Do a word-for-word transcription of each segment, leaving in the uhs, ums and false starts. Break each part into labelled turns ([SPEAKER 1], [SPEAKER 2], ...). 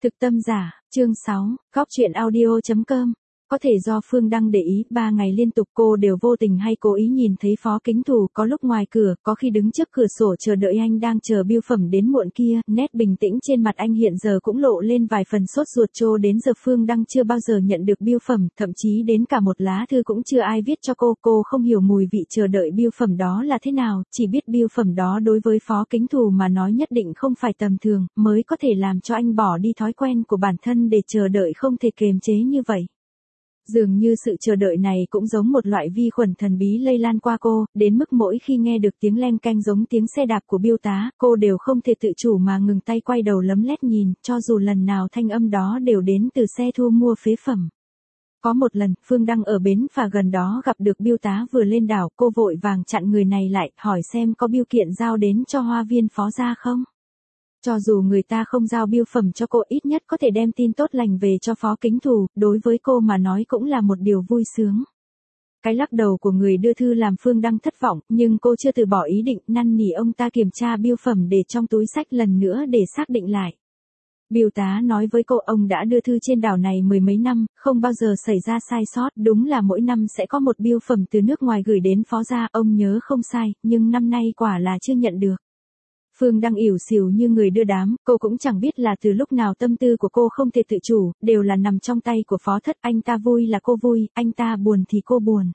[SPEAKER 1] Thực tâm giả, chương sáu, góc chuyện audio chấm com. Có thể do Phương Đăng để ý, ba ngày liên tục cô đều vô tình hay cố ý nhìn thấy Phó Kính Thù, có lúc ngoài cửa, có khi đứng trước cửa sổ chờ đợi anh đang chờ bưu phẩm đến muộn kia, nét bình tĩnh trên mặt anh hiện giờ cũng lộ lên vài phần sốt ruột. Cho đến giờ Phương Đăng chưa bao giờ nhận được bưu phẩm, thậm chí đến cả một lá thư cũng chưa ai viết cho cô, cô không hiểu mùi vị chờ đợi bưu phẩm đó là thế nào, chỉ biết bưu phẩm đó đối với Phó Kính Thù mà nói nhất định không phải tầm thường, mới có thể làm cho anh bỏ đi thói quen của bản thân để chờ đợi không thể kiềm chế như vậy. Dường như sự chờ đợi này cũng giống một loại vi khuẩn thần bí lây lan qua cô, đến mức mỗi khi nghe được tiếng leng keng giống tiếng xe đạp của bưu tá, cô đều không thể tự chủ mà ngừng tay quay đầu lấm lét nhìn, cho dù lần nào thanh âm đó đều đến từ xe thu mua phế phẩm. Có một lần, Phương Đăng ở bến phà gần đó gặp được bưu tá vừa lên đảo, cô vội vàng chặn người này lại, hỏi xem có bưu kiện giao đến cho Hoa Viên Phó gia không. Cho dù người ta không giao bưu phẩm cho cô, ít nhất có thể đem tin tốt lành về cho Phó Kính Thù, đối với cô mà nói cũng là một điều vui sướng. Cái lắc đầu của người đưa thư làm Phương Đăng thất vọng, nhưng cô chưa từ bỏ ý định, năn nỉ ông ta kiểm tra bưu phẩm để trong túi xách lần nữa để xác định lại. Bưu tá nói với cô ông đã đưa thư trên đảo này mười mấy năm, không bao giờ xảy ra sai sót, đúng là mỗi năm sẽ có một bưu phẩm từ nước ngoài gửi đến Phó gia, ông nhớ không sai, nhưng năm nay quả là chưa nhận được. Phương Đăng ỉu xìu như người đưa đám, cô cũng chẳng biết là từ lúc nào tâm tư của cô không thể tự chủ, đều là nằm trong tay của Phó Thất, anh ta vui là cô vui, anh ta buồn thì cô buồn.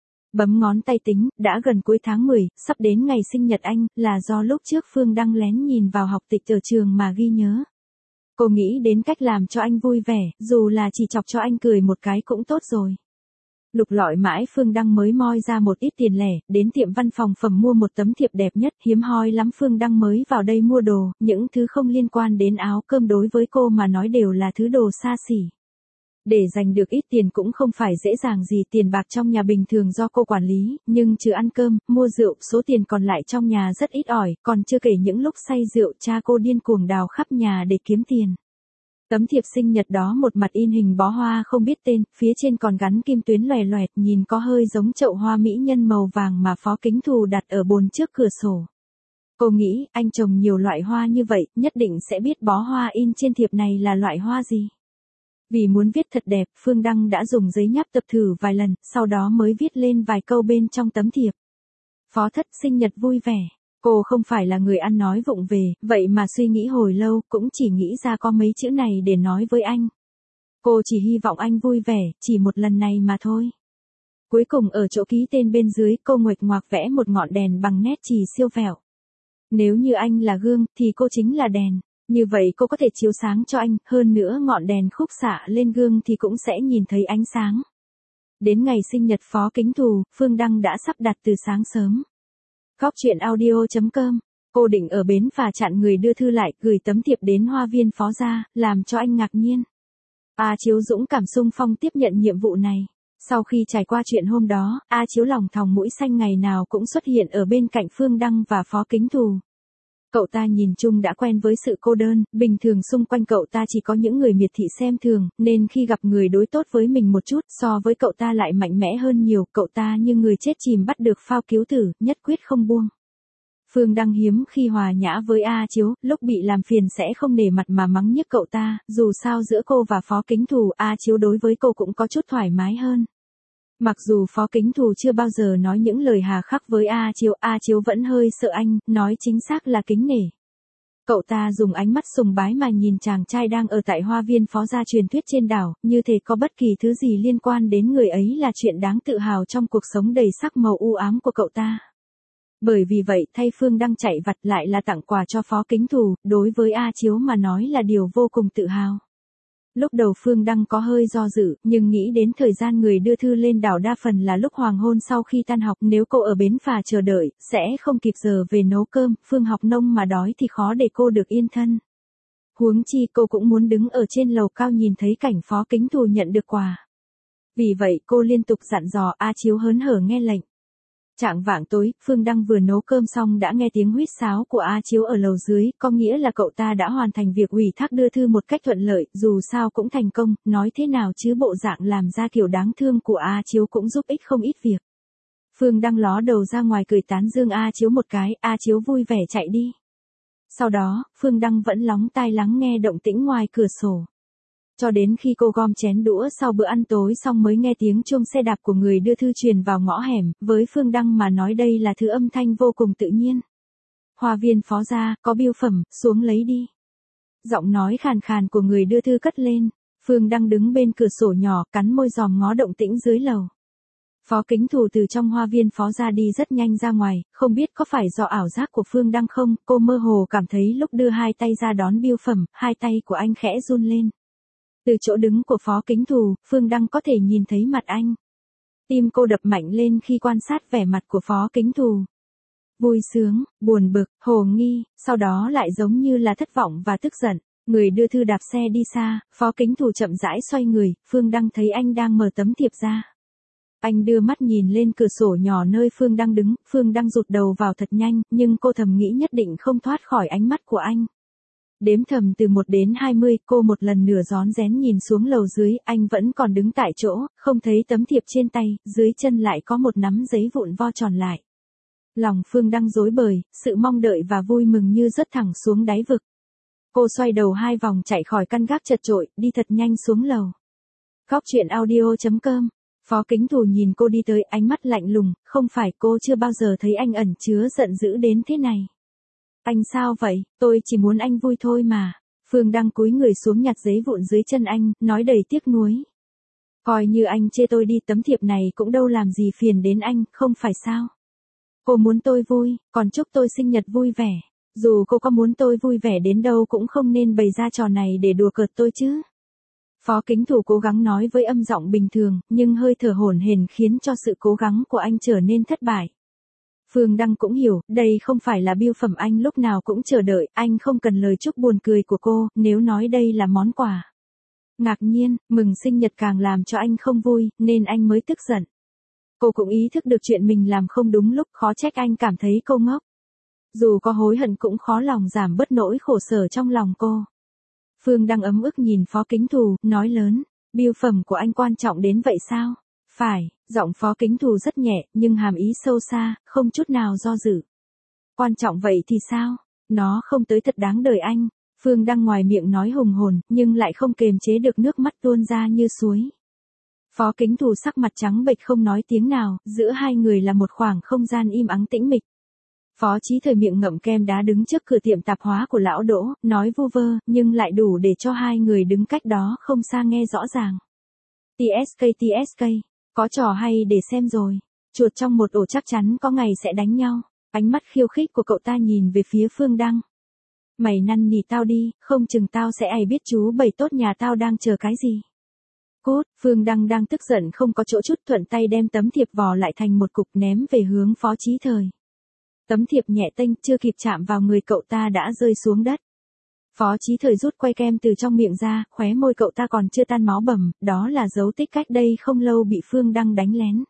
[SPEAKER 1] Bấm ngón tay tính, đã gần cuối tháng mười, sắp đến ngày sinh nhật anh, là do lúc trước Phương Đăng lén nhìn vào học tịch ở trường mà ghi nhớ. Cô nghĩ đến cách làm cho anh vui vẻ, dù là chỉ chọc cho anh cười một cái cũng tốt rồi. Lục lọi mãi Phương Đăng mới moi ra một ít tiền lẻ, đến tiệm văn phòng phẩm mua một tấm thiệp đẹp nhất, hiếm hoi lắm Phương Đăng mới vào đây mua đồ, những thứ không liên quan đến áo cơm đối với cô mà nói đều là thứ đồ xa xỉ. Để giành được ít tiền cũng không phải dễ dàng gì, tiền bạc trong nhà bình thường do cô quản lý, nhưng trừ ăn cơm, mua rượu, số tiền còn lại trong nhà rất ít ỏi, còn chưa kể những lúc say rượu cha cô điên cuồng đào khắp nhà để kiếm tiền. Tấm thiệp sinh nhật đó một mặt in hình bó hoa không biết tên, phía trên còn gắn kim tuyến loè loẹt, nhìn có hơi giống chậu hoa mỹ nhân màu vàng mà Phó Kính Thù đặt ở bồn trước cửa sổ. Cô nghĩ, anh trồng nhiều loại hoa như vậy, nhất định sẽ biết bó hoa in trên thiệp này là loại hoa gì. Vì muốn viết thật đẹp, Phương Đăng đã dùng giấy nháp tập thử vài lần, sau đó mới viết lên vài câu bên trong tấm thiệp. Phó Thất sinh nhật vui vẻ. Cô không phải là người ăn nói vụng về, vậy mà suy nghĩ hồi lâu, cũng chỉ nghĩ ra có mấy chữ này để nói với anh. Cô chỉ hy vọng anh vui vẻ, chỉ một lần này mà thôi. Cuối cùng ở chỗ ký tên bên dưới, cô nguệch ngoạc vẽ một ngọn đèn bằng nét chì siêu vẹo. Nếu như anh là gương, thì cô chính là đèn. Như vậy cô có thể chiếu sáng cho anh, hơn nữa ngọn đèn khúc xạ lên gương thì cũng sẽ nhìn thấy ánh sáng. Đến ngày sinh nhật Phó Kính Thù, Phương Đăng đã sắp đặt từ sáng sớm. Góc chuyện audio chấm com. Cô định ở bến phà chặn người đưa thư lại, gửi tấm thiệp đến Hoa Viên Phó gia, làm cho anh ngạc nhiên. A Chiếu dũng cảm xung phong tiếp nhận nhiệm vụ này. Sau khi trải qua chuyện hôm đó, A Chiếu lòng thòng mũi xanh ngày nào cũng xuất hiện ở bên cạnh Phương Đăng và Phó Kính Thù. Cậu ta nhìn chung đã quen với sự cô đơn, bình thường xung quanh cậu ta chỉ có những người miệt thị xem thường, nên khi gặp người đối tốt với mình một chút, so với cậu ta lại mạnh mẽ hơn nhiều, cậu ta như người chết chìm bắt được phao cứu tử, nhất quyết không buông. Phương Đăng hiếm khi hòa nhã với A Chiếu, lúc bị làm phiền sẽ không nể mặt mà mắng nhức cậu ta, dù sao giữa cô và Phó Kính Thù, A Chiếu đối với cô cũng có chút thoải mái hơn. Mặc dù Phó Kính Thù chưa bao giờ nói những lời hà khắc với A Chiếu, A Chiếu vẫn hơi sợ anh, nói chính xác là kính nể. Cậu ta dùng ánh mắt sùng bái mà nhìn chàng trai đang ở tại Hoa Viên Phó gia truyền thuyết trên đảo, như thể có bất kỳ thứ gì liên quan đến người ấy là chuyện đáng tự hào trong cuộc sống đầy sắc màu u ám của cậu ta. Bởi vì vậy, thay Phương Đăng chạy vặt lại là tặng quà cho Phó Kính Thù, đối với A Chiếu mà nói là điều vô cùng tự hào. Lúc đầu Phương Đăng có hơi do dự, nhưng nghĩ đến thời gian người đưa thư lên đảo đa phần là lúc hoàng hôn sau khi tan học, nếu cô ở bến phà chờ đợi, sẽ không kịp giờ về nấu cơm, Phương học nông mà đói thì khó để cô được yên thân. Huống chi cô cũng muốn đứng ở trên lầu cao nhìn thấy cảnh Phó Kính Thù nhận được quà. Vì vậy cô liên tục dặn dò, A Chiếu hớn hở nghe lệnh. Chạng vạng tối, Phương Đăng vừa nấu cơm xong đã nghe tiếng huýt sáo của A Chiếu ở lầu dưới, có nghĩa là cậu ta đã hoàn thành việc ủy thác đưa thư một cách thuận lợi, dù sao cũng thành công, nói thế nào chứ bộ dạng làm ra kiểu đáng thương của A Chiếu cũng giúp ích không ít việc. Phương Đăng ló đầu ra ngoài cười tán dương A Chiếu một cái, A Chiếu vui vẻ chạy đi. Sau đó, Phương Đăng vẫn lóng tai lắng nghe động tĩnh ngoài cửa sổ. Cho đến khi cô gom chén đũa sau bữa ăn tối xong mới nghe tiếng chuông xe đạp của người đưa thư truyền vào ngõ hẻm, với Phương Đăng mà nói đây là thứ âm thanh vô cùng tự nhiên. Hoa viên Phó gia, có bưu phẩm, xuống lấy đi. Giọng nói khàn khàn của người đưa thư cất lên, Phương Đăng đứng bên cửa sổ nhỏ, cắn môi dòm ngó động tĩnh dưới lầu. Phó Kính Thù từ trong hoa viên Phó gia đi rất nhanh ra ngoài, không biết có phải do ảo giác của Phương Đăng không, cô mơ hồ cảm thấy lúc đưa hai tay ra đón bưu phẩm, hai tay của anh khẽ run lên. Từ chỗ đứng của Phó Kính Thù, Phương Đăng có thể nhìn thấy mặt anh. Tim cô đập mạnh lên khi quan sát vẻ mặt của Phó Kính Thù. Vui sướng, buồn bực, hồ nghi, sau đó lại giống như là thất vọng và tức giận. Người đưa thư đạp xe đi xa, Phó Kính Thù chậm rãi xoay người, Phương Đăng thấy anh đang mở tấm thiệp ra. Anh đưa mắt nhìn lên cửa sổ nhỏ nơi Phương Đăng đứng, Phương Đăng rụt đầu vào thật nhanh, nhưng cô thầm nghĩ nhất định không thoát khỏi ánh mắt của anh. Đếm thầm từ một đến hai mươi, cô một lần nửa rón rén nhìn xuống lầu dưới, anh vẫn còn đứng tại chỗ, không thấy tấm thiệp trên tay, dưới chân lại có một nắm giấy vụn vo tròn lại. Lòng Phương Đăng rối bời, sự mong đợi và vui mừng như rớt thẳng xuống đáy vực. Cô xoay đầu hai vòng chạy khỏi căn gác chật chội, đi thật nhanh xuống lầu. Góc truyện audio chấm com. Phó Kính Thù nhìn cô đi tới, ánh mắt lạnh lùng, không phải cô chưa bao giờ thấy anh ẩn chứa giận dữ đến thế này. Anh sao vậy, tôi chỉ muốn anh vui thôi mà. Phương Đăng cúi người xuống nhặt giấy vụn dưới chân anh, nói đầy tiếc nuối. Coi như anh chê tôi đi, tấm thiệp này cũng đâu làm gì phiền đến anh, không phải sao. Cô muốn tôi vui, còn chúc tôi sinh nhật vui vẻ. Dù cô có muốn tôi vui vẻ đến đâu cũng không nên bày ra trò này để đùa cợt tôi chứ. Phó Kính Thù cố gắng nói với âm giọng bình thường, nhưng hơi thở hổn hển khiến cho sự cố gắng của anh trở nên thất bại. Phương Đăng cũng hiểu, đây không phải là bưu phẩm anh lúc nào cũng chờ đợi, anh không cần lời chúc buồn cười của cô, nếu nói đây là món quà. Ngạc nhiên, mừng sinh nhật càng làm cho anh không vui, nên anh mới tức giận. Cô cũng ý thức được chuyện mình làm không đúng lúc, khó trách anh cảm thấy cô ngốc. Dù có hối hận cũng khó lòng giảm bớt nỗi khổ sở trong lòng cô. Phương Đăng ấm ức nhìn Phó Kính Thù, nói lớn, bưu phẩm của anh quan trọng đến vậy sao? Phải, giọng Phó Kính Thù rất nhẹ, nhưng hàm ý sâu xa, không chút nào do dự. Quan trọng vậy thì sao? Nó không tới thật đáng đời anh. Phương Đăng ngoài miệng nói hùng hồn, nhưng lại không kềm chế được nước mắt tuôn ra như suối. Phó Kính Thù sắc mặt trắng bệch không nói tiếng nào, giữa hai người là một khoảng không gian im ắng tĩnh mịch. Phó Chí Thời miệng ngậm kem đá đứng trước cửa tiệm tạp hóa của lão Đỗ, nói vu vơ, nhưng lại đủ để cho hai người đứng cách đó không xa nghe rõ ràng. tê ét ca tê ét ca, có trò hay để xem rồi. Chuột trong một ổ chắc chắn có ngày sẽ đánh nhau. Ánh mắt khiêu khích của cậu ta nhìn về phía Phương Đăng. Mày năn nỉ tao đi, không chừng tao sẽ ai biết chú Bảy tốt nhà tao đang chờ cái gì. Cút, Phương Đăng đang tức giận không có chỗ chút, thuận tay đem tấm thiệp vò lại thành một cục ném về hướng Phó Chí Thời. Tấm thiệp nhẹ tênh, chưa kịp chạm vào người cậu ta đã rơi xuống đất. Phó Chí Thời rút quay kem từ trong miệng ra, khóe môi cậu ta còn chưa tan máu bầm, đó là dấu tích cách đây không lâu bị Phương Đăng đánh lén.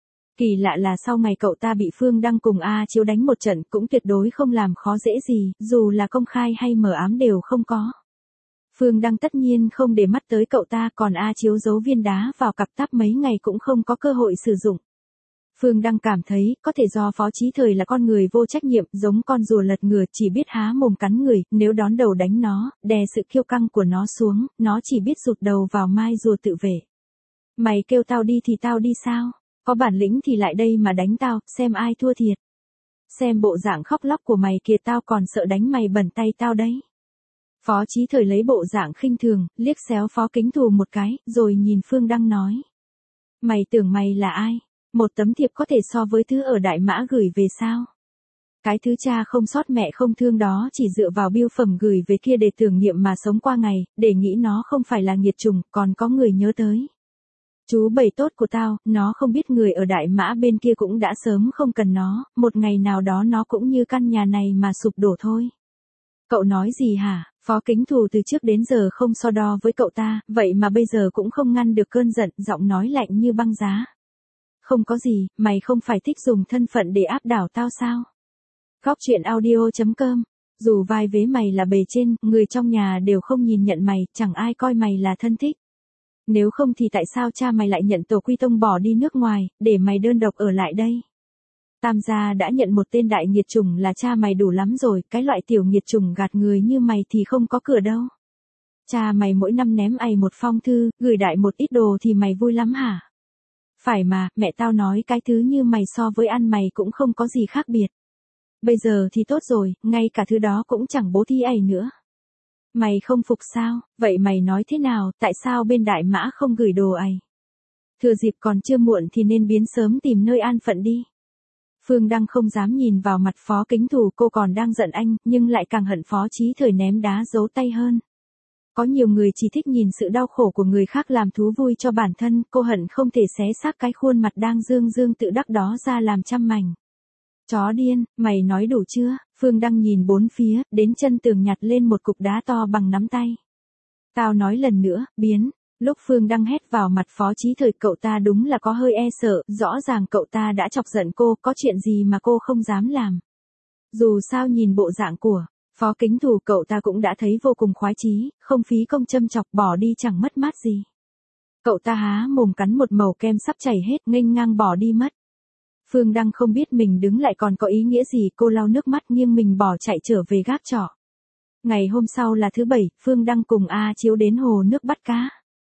[SPEAKER 1] Kỳ lạ là sau ngày cậu ta bị Phương Đăng cùng A Chiếu đánh một trận cũng tuyệt đối không làm khó dễ gì, dù là công khai hay mờ ám đều không có. Phương Đăng tất nhiên không để mắt tới cậu ta, còn A Chiếu giấu viên đá vào cặp táp mấy ngày cũng không có cơ hội sử dụng. Phương Đăng cảm thấy, có thể do Phó Chí Thời là con người vô trách nhiệm, giống con rùa lật ngửa chỉ biết há mồm cắn người, nếu đón đầu đánh nó, đè sự kiêu căng của nó xuống, nó chỉ biết rụt đầu vào mai rùa tự vệ. Mày kêu tao đi thì tao đi sao? Có bản lĩnh thì lại đây mà đánh tao, xem ai thua thiệt. Xem bộ dạng khóc lóc của mày kìa, tao còn sợ đánh mày bẩn tay tao đấy. Phó Chí Thời lấy bộ dạng khinh thường, liếc xéo Phó Kính Thù một cái, rồi nhìn Phương Đăng nói. Mày tưởng mày là ai? Một tấm thiệp có thể so với thứ ở Đại Mã gửi về sao? Cái thứ cha không sót mẹ không thương đó chỉ dựa vào bưu phẩm gửi về kia để tưởng niệm mà sống qua ngày, để nghĩ nó không phải là nghiệt chủng, còn có người nhớ tới. Chú Bảy tốt của tao, nó không biết người ở Đại Mã bên kia cũng đã sớm không cần nó, một ngày nào đó nó cũng như căn nhà này mà sụp đổ thôi. Cậu nói gì hả? Phó Kính Thù từ trước đến giờ không so đo với cậu ta, vậy mà bây giờ cũng không ngăn được cơn giận, giọng nói lạnh như băng giá. Không có gì, mày không phải thích dùng thân phận để áp đảo tao sao? Góc truyện audio chấm com. Dù vai vế mày là bề trên, người trong nhà đều không nhìn nhận mày, chẳng ai coi mày là thân thích. Nếu không thì tại sao cha mày lại nhận tổ quy tông bỏ đi nước ngoài, để mày đơn độc ở lại đây? Tam gia đã nhận một tên đại nghiệt chủng là cha mày đủ lắm rồi, cái loại tiểu nghiệt chủng gạt người như mày thì không có cửa đâu. Cha mày mỗi năm ném ày một phong thư, gửi đại một ít đồ thì mày vui lắm hả? Phải mà, mẹ tao nói cái thứ như mày so với ăn mày cũng không có gì khác biệt. Bây giờ thì tốt rồi, ngay cả thứ đó cũng chẳng bố thí ày nữa. Mày không phục sao? Vậy mày nói thế nào, tại sao bên Đại Mã không gửi đồ ày? Thừa dịp còn chưa muộn thì nên biến sớm tìm nơi an phận đi. Phương Đăng không dám nhìn vào mặt Phó Kính Thù, cô còn đang giận anh, nhưng lại càng hận Phó Chí Thời ném đá giấu tay hơn. Có nhiều người chỉ thích nhìn sự đau khổ của người khác làm thú vui cho bản thân, cô hận không thể xé xác cái khuôn mặt đang dương dương tự đắc đó ra làm trăm mảnh. Chó điên, mày nói đủ chưa? Phương Đăng nhìn bốn phía, đến chân tường nhặt lên một cục đá to bằng nắm tay. Tao nói lần nữa, biến. Lúc Phương Đăng hét vào mặt Phó Chí Thời, cậu ta đúng là có hơi e sợ, rõ ràng cậu ta đã chọc giận cô, có chuyện gì mà cô không dám làm. Dù sao nhìn bộ dạng của Phó Kính Thù, cậu ta cũng đã thấy vô cùng khoái chí, không phí công châm chọc, bỏ đi chẳng mất mát gì. Cậu ta há mồm cắn một mẩu kem sắp chảy hết, nghênh ngang bỏ đi mất. Phương Đăng không biết mình đứng lại còn có ý nghĩa gì, cô lau nước mắt nghiêng mình bỏ chạy trở về gác trọ. Ngày hôm sau là thứ bảy, Phương Đăng cùng A Chiếu đến hồ nước bắt cá.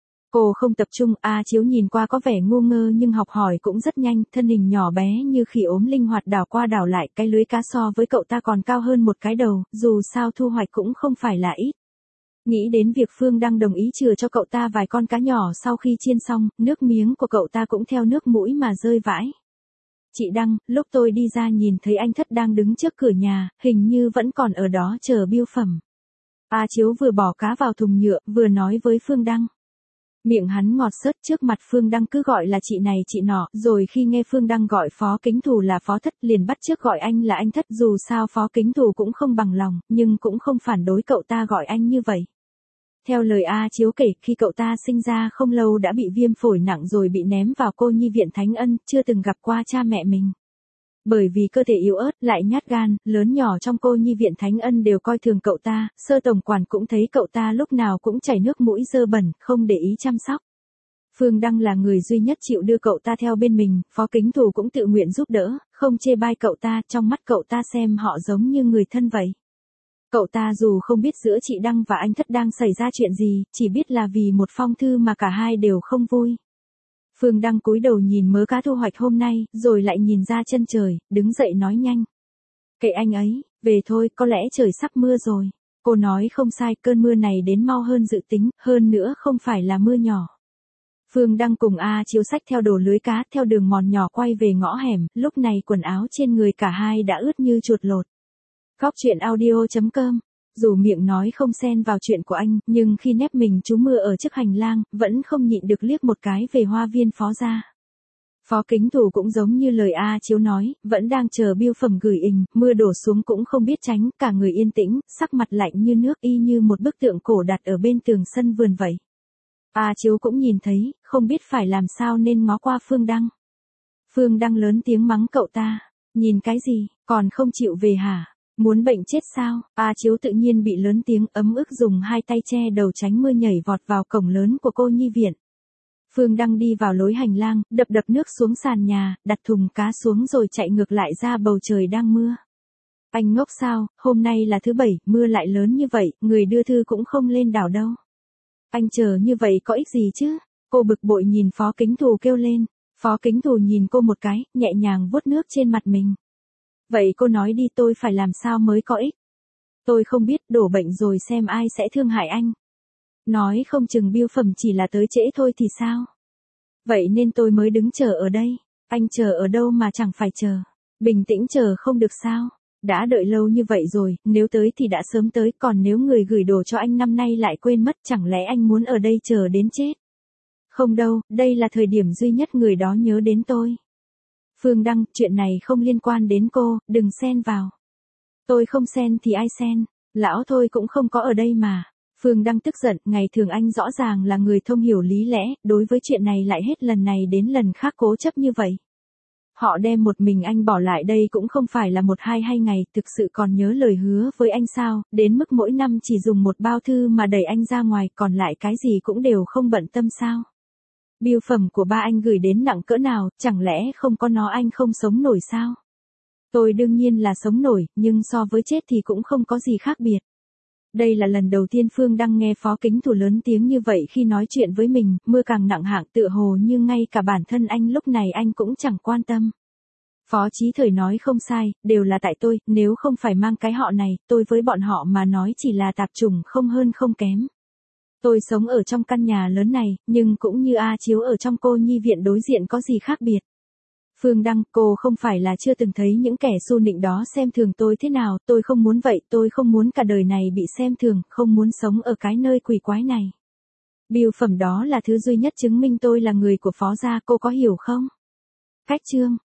[SPEAKER 1] Cô không tập trung, A Chiếu nhìn qua có vẻ ngu ngơ nhưng học hỏi cũng rất nhanh, thân hình nhỏ bé như khỉ ốm linh hoạt đảo qua đảo lại, cái lưới cá so với cậu ta còn cao hơn một cái đầu, dù sao thu hoạch cũng không phải là ít. Nghĩ đến việc Phương Đăng đồng ý chừa cho cậu ta vài con cá nhỏ sau khi chiên xong, nước miếng của cậu ta cũng theo nước mũi mà rơi vãi. Chị Đăng, lúc tôi đi ra nhìn thấy anh Thất đang đứng trước cửa nhà, hình như vẫn còn ở đó chờ biêu phẩm. A Chiếu vừa bỏ cá vào thùng nhựa, vừa nói với Phương Đăng. Miệng hắn ngọt xớt, trước mặt Phương Đăng cứ gọi là chị này chị nọ, rồi khi nghe Phương Đăng gọi Phó Kính Thù là Phó Thất liền bắt chước gọi anh là anh Thất, dù sao Phó Kính Thù cũng không bằng lòng, nhưng cũng không phản đối cậu ta gọi anh như vậy. Theo lời A Chiếu kể, khi cậu ta sinh ra không lâu đã bị viêm phổi nặng rồi bị ném vào cô nhi viện Thánh Ân, chưa từng gặp qua cha mẹ mình. Bởi vì cơ thể yếu ớt, lại nhát gan, lớn nhỏ trong cô nhi viện Thánh Ân đều coi thường cậu ta, sơ tổng quản cũng thấy cậu ta lúc nào cũng chảy nước mũi dơ bẩn, không để ý chăm sóc. Phương Đăng là người duy nhất chịu đưa cậu ta theo bên mình, Phó Kính Thù cũng tự nguyện giúp đỡ, không chê bai cậu ta, trong mắt cậu ta xem họ giống như người thân vậy. Cậu ta dù không biết giữa chị Đăng và anh Thất đang xảy ra chuyện gì, chỉ biết là vì một phong thư mà cả hai đều không vui. Phương Đăng cúi đầu nhìn mớ cá thu hoạch hôm nay, rồi lại nhìn ra chân trời, đứng dậy nói nhanh. Kệ anh ấy, về thôi, có lẽ trời sắp mưa rồi. Cô nói không sai, cơn mưa này đến mau hơn dự tính, hơn nữa không phải là mưa nhỏ. Phương Đăng cùng A Chiếu xách theo đồ lưới cá, theo đường mòn nhỏ quay về ngõ hẻm, lúc này quần áo trên người cả hai đã ướt như chuột lột. Góc chuyện audio chấm com. Dù miệng nói không xen vào chuyện của anh, nhưng khi nép mình trú mưa ở trước hành lang, vẫn không nhịn được liếc một cái về hoa viên Phó gia. Phó Kính Thù cũng giống như lời A Chiếu nói, vẫn đang chờ biêu phẩm gửi ình, mưa đổ xuống cũng không biết tránh, cả người yên tĩnh, sắc mặt lạnh như nước, y như một bức tượng cổ đặt ở bên tường sân vườn vậy. A Chiếu cũng nhìn thấy, không biết phải làm sao nên ngó qua Phương Đăng. Phương Đăng lớn tiếng mắng cậu ta, nhìn cái gì, còn không chịu về hả? Muốn bệnh chết sao? A Chiếu tự nhiên bị lớn tiếng, ấm ức dùng hai tay che đầu tránh mưa nhảy vọt vào cổng lớn của cô nhi viện. Phương Đăng đi vào lối hành lang, đập đập nước xuống sàn nhà, đặt thùng cá xuống rồi chạy ngược lại ra bầu trời đang mưa. Anh ngốc sao, hôm nay là thứ bảy, mưa lại lớn như vậy, người đưa thư cũng không lên đảo đâu. Anh chờ như vậy có ích gì chứ? Cô bực bội nhìn Phó Kính Thù kêu lên. Phó Kính Thù nhìn cô một cái, nhẹ nhàng vuốt nước trên mặt mình. Vậy cô nói đi, tôi phải làm sao mới có ích? Tôi không biết, đổ bệnh rồi xem ai sẽ thương hại anh. Nói không chừng biêu phẩm chỉ là tới trễ thôi thì sao? Vậy nên tôi mới đứng chờ ở đây. Anh chờ ở đâu mà chẳng phải chờ? Bình tĩnh chờ không được sao? Đã đợi lâu như vậy rồi, nếu tới thì đã sớm tới, còn nếu người gửi đồ cho anh năm nay lại quên mất, chẳng lẽ anh muốn ở đây chờ đến chết? Không đâu, đây là thời điểm duy nhất người đó nhớ đến tôi. Phương Đăng, chuyện này không liên quan đến cô, đừng xen vào. Tôi không xen thì ai xen, lão thôi cũng không có ở đây mà. Phương Đăng tức giận, ngày thường anh rõ ràng là người thông hiểu lý lẽ, đối với chuyện này lại hết lần này đến lần khác cố chấp như vậy. Họ đem một mình anh bỏ lại đây cũng không phải là một hai hai ngày, thực sự còn nhớ lời hứa với anh sao, đến mức mỗi năm chỉ dùng một bao thư mà đẩy anh ra ngoài, còn lại cái gì cũng đều không bận tâm sao. Biêu phẩm của ba anh gửi đến nặng cỡ nào, chẳng lẽ không có nó anh không sống nổi sao? Tôi đương nhiên là sống nổi, nhưng so với chết thì cũng không có gì khác biệt. Đây là lần đầu tiên Phương Đăng nghe Phó Kính Thủ lớn tiếng như vậy khi nói chuyện với mình, mưa càng nặng hạng tựa hồ như ngay cả bản thân anh lúc này anh cũng chẳng quan tâm. Phó Chí Thời nói không sai, đều là tại tôi, nếu không phải mang cái họ này, tôi với bọn họ mà nói chỉ là tạp chủng không hơn không kém. Tôi sống ở trong căn nhà lớn này, nhưng cũng như A Chiếu ở trong cô nhi viện đối diện có gì khác biệt. Phương Đăng, cô không phải là chưa từng thấy những kẻ xu nịnh đó xem thường tôi thế nào, tôi không muốn vậy, tôi không muốn cả đời này bị xem thường, không muốn sống ở cái nơi quỷ quái này. Bưu phẩm đó là thứ duy nhất chứng minh tôi là người của Phó gia, cô có hiểu không? Cách chương